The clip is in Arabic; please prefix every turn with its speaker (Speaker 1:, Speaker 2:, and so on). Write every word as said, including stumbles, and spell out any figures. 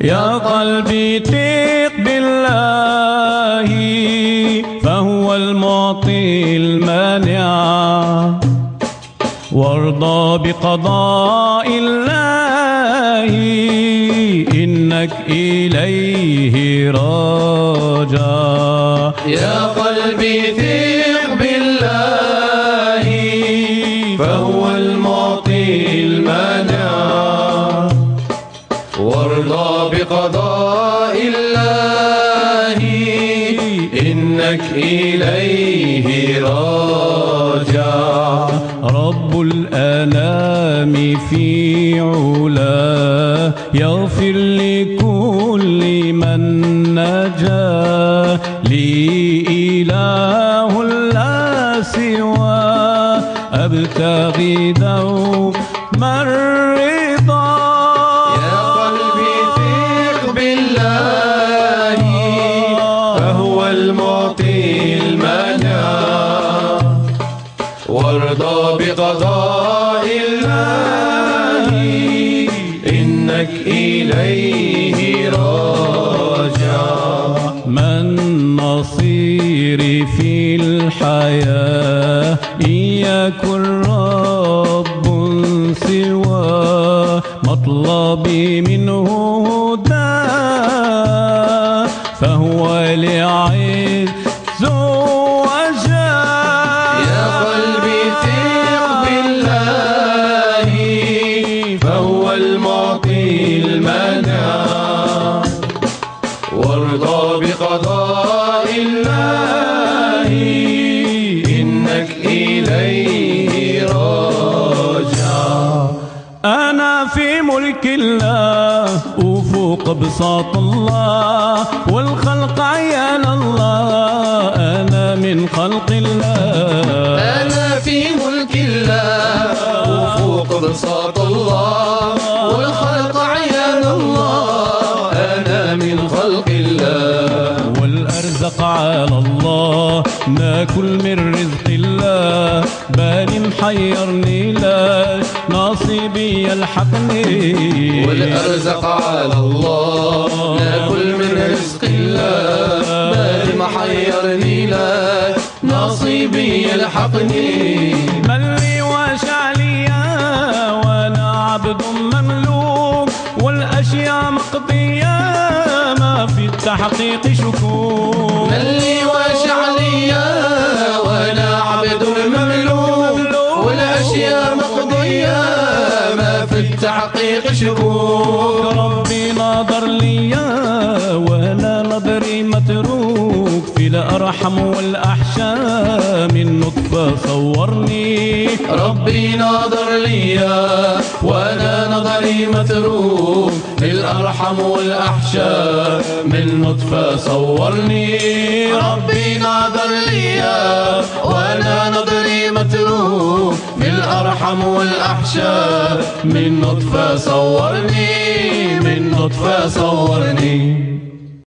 Speaker 1: يا قلبي ثق بالله فهو المعطي المانع، وارضى بقضاء الله إنك إليه راجع.
Speaker 2: يا قلبي ثق بالله فهو المعطي المانع، وارضى بقضاء الله إنك إليه راجع.
Speaker 1: رب الأنام في علاه يغفر لكل من نجا، لي إله لا سواه أبتغي دوما الرضا.
Speaker 2: يا قلبي ثق بالله فهو المعطي المانع، وارضى بقضاء الله إنك إليه راجع.
Speaker 1: من نصيري في الحياة إن يكن رب سواه، مطلبي منه هداه فهو لعز وجاه.
Speaker 2: يا قلبي ثق بالله فهو المعطي المانع، وارضى بقضاء الله إنك إليه راجع.
Speaker 1: أنا في ملك الله وفوق بساط الله، والخلق عيان الله أنا من خلق الله.
Speaker 2: أنا في ملك الله وفوق بساط الله، والخلق عيان الله أنا من خلق الله.
Speaker 1: والأرزق على الله ناكل من رزق الله، بالي محيرني لا نصيبي يلحقني.
Speaker 2: والأرزق على الله ناكل من رزق الله، بالي محيرني لا نصيبي يلحقني.
Speaker 1: من لي وشعليا وانا عبد مملوك، والاشياء مقضيه ما في التحقيق شكوك.
Speaker 2: من لي وشعليا وانا عبد مملوك، والاشياء مقضيه ما في التحقيق شكوك.
Speaker 1: ربي ناظر ليا وانا نظري متروك، في الارحم والاحشاء من نطفه صورني.
Speaker 2: ربي ناظر ليا وانا نظري متروك، في الارحم والاحشاء من نطفه صورني. ربي ناظر ليا وانا نظري متروك، في الارحم والاحشاء من نطفه صورني، من نطفه صورني.